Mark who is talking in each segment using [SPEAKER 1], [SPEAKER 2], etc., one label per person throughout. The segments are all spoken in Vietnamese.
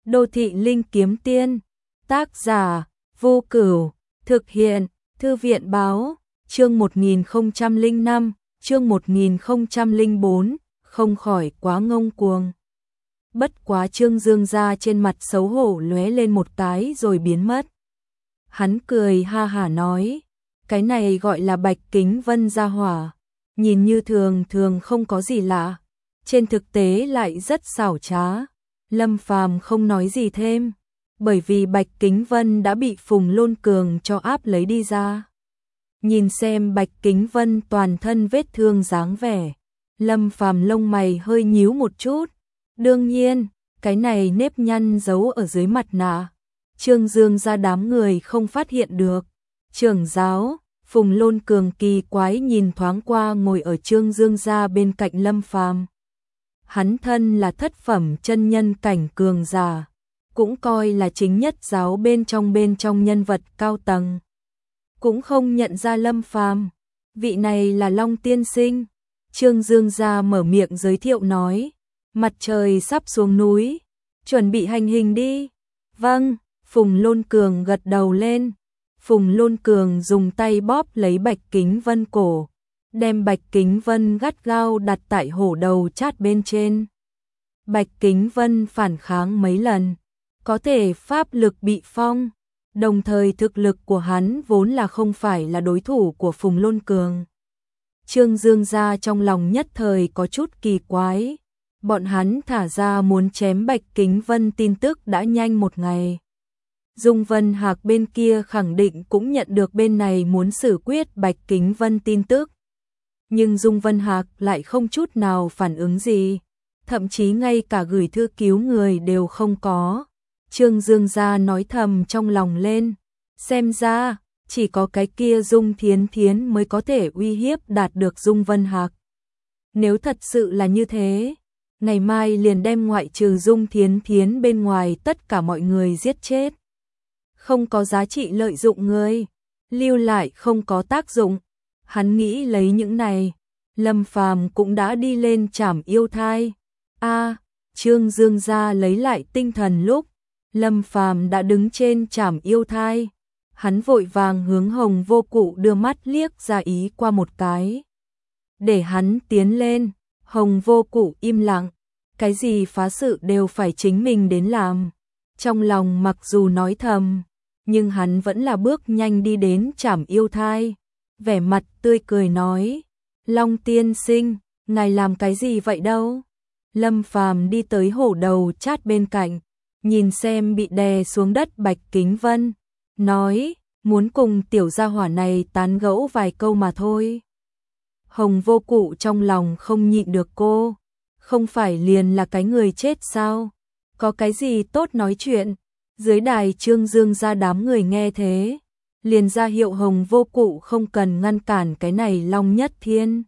[SPEAKER 1] Đô thị linh kiếm tiên, tác giả, Vô Cửu, thực hiện, Thư viện báo, chương 1005, chương 1004, không khỏi quá ngông cuồng. Bất quá Trương Dương gia trên mặt xấu hổ lóe lên một cái rồi biến mất. Hắn cười ha hả nói, cái này gọi là Bạch Kính Vân gia hỏa, nhìn như thường thường không có gì lạ, trên thực tế lại rất xảo trá. Lâm Phàm không nói gì thêm, bởi vì Bạch Kính Vân đã bị Phùng Lôn Cường cho áp lấy đi ra. Nhìn xem Bạch Kính Vân toàn thân vết thương dáng vẻ, Lâm Phàm lông mày hơi nhíu một chút. Đương nhiên, cái này nếp nhăn giấu ở dưới mặt nạ, Trương Dương gia đám người không phát hiện được. Trưởng giáo, Phùng Lôn Cường kỳ quái nhìn thoáng qua ngồi ở Trương Dương gia bên cạnh Lâm Phàm. Hắn thân là thất phẩm chân nhân cảnh cường giả, cũng coi là chính nhất giáo bên trong nhân vật cao tầng. Cũng không nhận ra Lâm Phàm, vị này là Long tiên sinh. Trương Dương gia mở miệng giới thiệu nói, mặt trời sắp xuống núi, chuẩn bị hành hình đi. Vâng, Phùng Lôn Cường gật đầu lên. Phùng Lôn Cường dùng tay bóp lấy Bạch Kính Vân cổ, đem Bạch Kính Vân gắt gao đặt tại hổ đầu chát bên trên. Bạch Kính Vân phản kháng mấy lần, có thể pháp lực bị phong, đồng thời thực lực của hắn vốn là không phải là đối thủ của Phùng Lôn Cường. Trương Dương gia trong lòng nhất thời có chút kỳ quái, bọn hắn thả ra muốn chém Bạch Kính Vân tin tức đã nhanh một ngày. Dung Vân Hạc bên kia khẳng định cũng nhận được bên này muốn xử quyết Bạch Kính Vân tin tức. Nhưng Dung Vân Hạc lại không chút nào phản ứng gì, thậm chí ngay cả gửi thư cứu người đều không có. Trương Dương gia nói thầm trong lòng lên, xem ra chỉ có cái kia Dung Thiến Thiến mới có thể uy hiếp đạt được Dung Vân Hạc. Nếu thật sự là như thế, ngày mai liền đem ngoại trừ Dung Thiến Thiến bên ngoài tất cả mọi người giết chết. Không có giá trị lợi dụng người, lưu lại không có tác dụng. Hắn nghĩ lấy những này, Lâm Phàm cũng đã đi lên trảm yêu thai. Trương Dương gia lấy lại tinh thần lúc Lâm Phàm đã đứng trên trảm yêu thai, hắn vội vàng hướng Hồng Vô Cụ đưa mắt liếc ra ý qua một cái, để hắn tiến lên. Hồng Vô Cụ im lặng, cái gì phá sự đều phải chính mình đến làm. Trong lòng mặc dù nói thầm, nhưng hắn vẫn là bước nhanh đi đến trảm yêu thai, vẻ mặt tươi cười nói, Long tiên sinh, ngài làm cái gì vậy đâu? Lâm Phàm đi tới hổ đầu chát bên cạnh, nhìn xem bị đè xuống đất Bạch Kính Vân, nói, muốn cùng tiểu gia hỏa này tán gẫu vài câu mà thôi. Hồng Vô Cụ trong lòng không nhịn được cô, không phải liền là cái người chết sao? Có cái gì tốt nói chuyện? Dưới đài Trương Dương gia đám người nghe thế, liền ra hiệu Hồng Vô Cụ không cần ngăn cản cái này Long Nhất Thiên.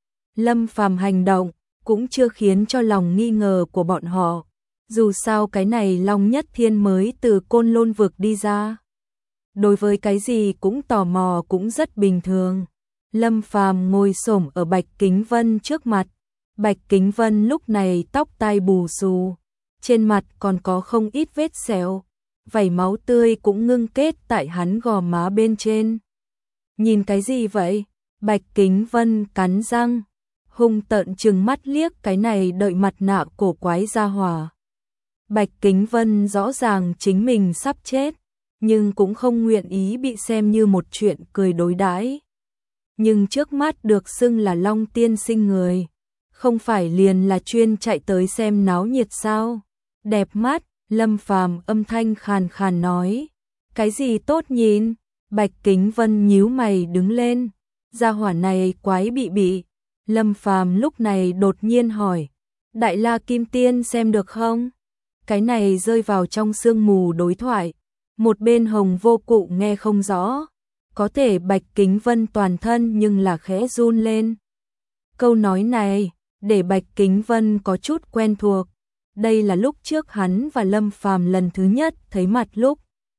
[SPEAKER 1] Lâm Phàm hành động cũng chưa khiến cho lòng nghi ngờ của bọn họ, dù sao cái này Long Nhất Thiên mới từ Côn Lôn vực đi ra, đối với cái gì cũng tò mò cũng rất bình thường. Lâm Phàm ngồi xổm ở Bạch Kính Vân trước mặt, Bạch Kính Vân lúc này tóc tai bù xù, trên mặt còn có không ít vết sẹo, vảy máu tươi cũng ngưng kết tại hắn gò má bên trên. Nhìn cái gì vậy? Bạch Kính Vân cắn răng, hung tợn trừng mắt liếc cái này đợi mặt nạ cổ quái gia hỏa. Bạch Kính Vân rõ ràng chính mình sắp chết, nhưng cũng không nguyện ý bị xem như một chuyện cười đối đãi. Nhưng trước mắt được xưng là Long tiên sinh người, không phải liền là chuyên chạy tới xem náo nhiệt sao? Đẹp mắt. Lâm Phàm âm thanh khàn khàn nói, cái gì tốt nhìn? Bạch Kính Vân nhíu mày đứng lên, gia hỏa này quái bị. Lâm Phàm lúc này đột nhiên hỏi, Đại La Kim Tiên xem được không? Cái này rơi vào trong sương mù đối thoại, một bên Hồng Vô Cụ nghe không rõ, có thể Bạch Kính Vân toàn thân nhưng là khẽ run lên. Câu nói này để Bạch Kính Vân có chút quen thuộc. Đây là lúc trước hắn và Lâm Phàm lần thứ nhất thấy mặt lúc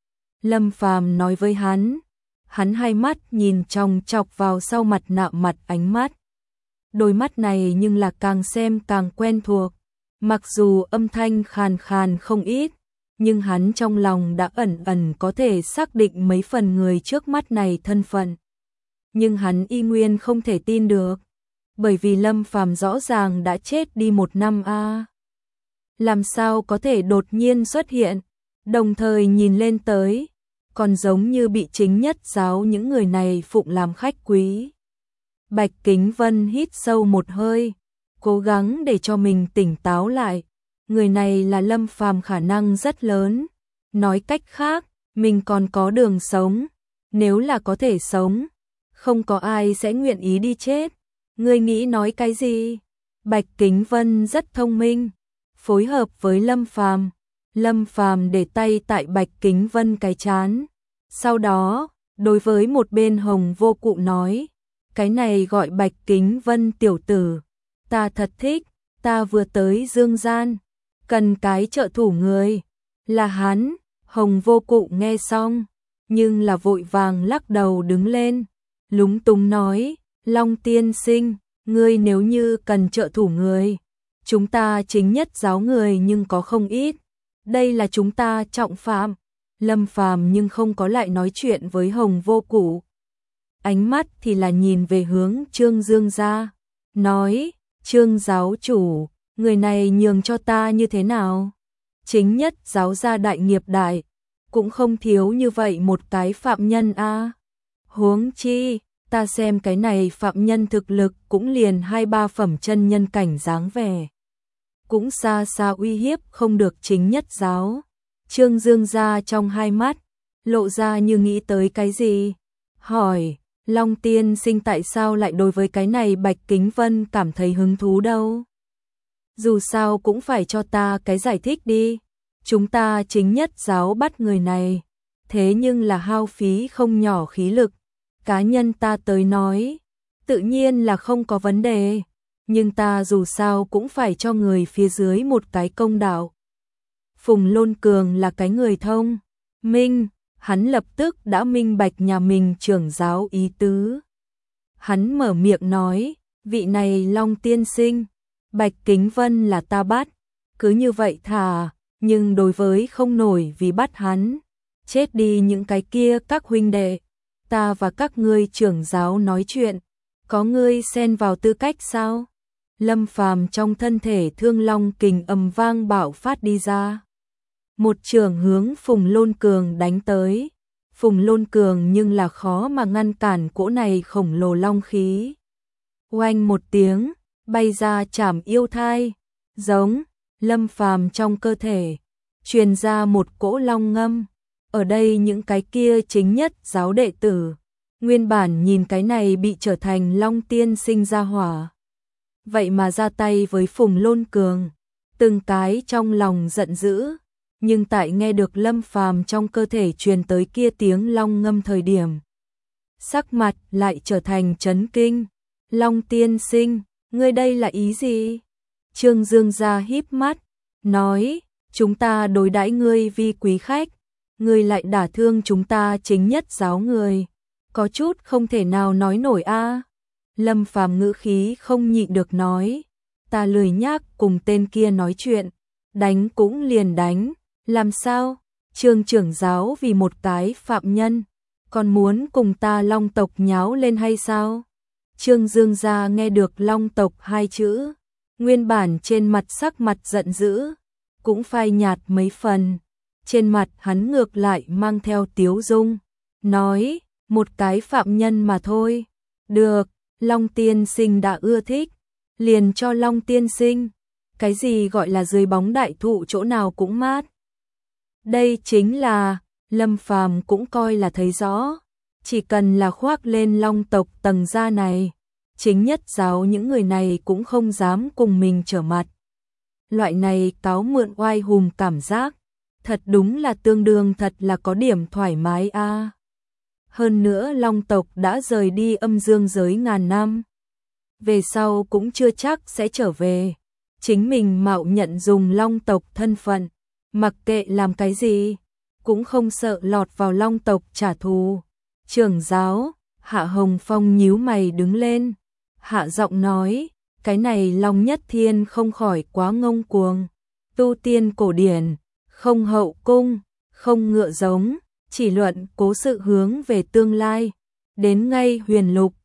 [SPEAKER 1] Lâm Phàm nói với hắn hai mắt nhìn chòng chọc vào sau mặt nạ mặt ánh mắt. Đôi mắt này nhưng là càng xem càng quen thuộc, mặc dù âm thanh khàn khàn không ít, nhưng hắn trong lòng đã ẩn ẩn có thể xác định mấy phần người trước mắt này thân phận. Nhưng hắn y nguyên không thể tin được, bởi vì Lâm Phàm rõ ràng đã chết đi 1 năm a. Làm sao có thể đột nhiên xuất hiện, đồng thời nhìn lên tới, còn giống như bị chính nhất giáo những người này phụng làm khách quý. Bạch Kính Vân hít sâu một hơi, cố gắng để cho mình tỉnh táo lại. Người này là Lâm Phàm khả năng rất lớn. Nói cách khác, mình còn có đường sống. Nếu là có thể sống, không có ai sẽ nguyện ý đi chết. Ngươi nghĩ nói cái gì? Bạch Kính Vân rất thông minh, phối hợp với Lâm Phàm. Lâm Phàm để tay tại Bạch Kính Vân cái trán. Sau đó, đối với một bên Hồng Vô Cụ nói, cái này gọi Bạch Kính Vân tiểu tử, ta thật thích, ta vừa tới Dương Gian, cần cái trợ thủ người, là hắn. Hồng Vô Cụ nghe xong, nhưng là vội vàng lắc đầu đứng lên, lúng túng nói, Long tiên sinh, ngươi nếu như cần trợ thủ người, chúng ta chính nhất giáo người nhưng có không ít, đây là chúng ta trọng phạm. Lâm Phàm nhưng không có lại nói chuyện với Hồng Vô Cụ. Ánh mắt thì là nhìn về hướng Trương Dương gia, nói, Trương giáo chủ, người này nhường cho ta như thế nào? Chính nhất giáo gia đại nghiệp đại, cũng không thiếu như vậy một cái phạm nhân a. Huống chi, ta xem cái này phạm nhân thực lực cũng liền 2-3 phẩm chân nhân cảnh dáng vẻ, cũng xa xa uy hiếp không được chính nhất giáo. Trương Dương gia trong hai mắt lộ ra như nghĩ tới cái gì, hỏi, Long tiên sinh tại sao lại đối với cái này Bạch Kính Vân cảm thấy hứng thú đâu? Dù sao cũng phải cho ta cái giải thích đi. Chúng ta chính nhất giáo bắt người này, thế nhưng là hao phí không nhỏ khí lực. Cá nhân ta tới nói, tự nhiên là không có vấn đề, nhưng ta dù sao cũng phải cho người phía dưới một cái công đạo. Phùng Lôn Cường là cái người thông minh, hắn lập tức đã minh bạch nhà mình trưởng giáo ý tứ. Hắn mở miệng nói, vị này Long tiên sinh, Bạch Kính Vân là ta bắt, cứ như vậy thà, nhưng đối với không nổi vì bắt hắn, chết đi những cái kia các huynh đệ, ta và các ngươi trưởng giáo nói chuyện, có ngươi xen vào tư cách sao? Lâm Phàm trong thân thể thương long kình ầm vang bạo phát đi ra. Một trường hướng Phùng Lôn Cường đánh tới. Phùng Lôn Cường nhưng là khó mà ngăn cản cỗ này khổng lồ long khí. Oanh một tiếng, bay ra chảm yêu thai, giống, Lâm Phàm trong cơ thể, truyền ra một cỗ long ngâm. Ở đây những cái kia chính nhất giáo đệ tử, nguyên bản nhìn cái này bị trở thành Long tiên sinh ra hỏa. Vậy mà ra tay với Phùng Lôn Cường, từng cái trong lòng giận dữ, nhưng tại nghe được Lâm Phàm trong cơ thể truyền tới kia tiếng long ngâm thời điểm, sắc mặt lại trở thành chấn kinh. Long tiên sinh, ngươi đây là ý gì? Trương Dương gia híp mắt, nói, chúng ta đối đãi ngươi vi quý khách, ngươi lại đả thương chúng ta chính nhất giáo người, có chút không thể nào nói nổi a. Lâm Phàm ngữ khí không nhịn được nói, ta lười nhác cùng tên kia nói chuyện, đánh cũng liền đánh, làm sao? Trương trưởng giáo vì một cái phạm nhân, còn muốn cùng ta Long tộc nháo lên hay sao? Trương Dương gia nghe được Long tộc hai chữ, nguyên bản trên mặt sắc mặt giận dữ, cũng phai nhạt mấy phần, trên mặt hắn ngược lại mang theo tiếu dung, nói, một cái phạm nhân mà thôi, được, Long tiên sinh đã ưa thích, liền cho Long tiên sinh, cái gì gọi là dưới bóng đại thụ chỗ nào cũng mát. Đây chính là, Lâm Phàm cũng coi là thấy rõ, chỉ cần là khoác lên Long tộc tầng da này, chính nhất giáo những người này cũng không dám cùng mình trở mặt. Loại này cáo mượn oai hùng cảm giác, thật đúng là tương đương thật là có điểm thoải mái a. Hơn nữa Long tộc đã rời đi âm dương giới ngàn năm, về sau cũng chưa chắc sẽ trở về. Chính mình mạo nhận dùng Long tộc thân phận, mặc kệ làm cái gì, cũng không sợ lọt vào Long tộc trả thù. Trưởng giáo, Hạ Hồng Phong nhíu mày đứng lên, hạ giọng nói, cái này Long Nhất Thiên không khỏi quá ngông cuồng, tu tiên cổ điển, không hậu cung, không ngựa giống, chỉ luận cố sự hướng về tương lai. Đến ngay Huyền Lục,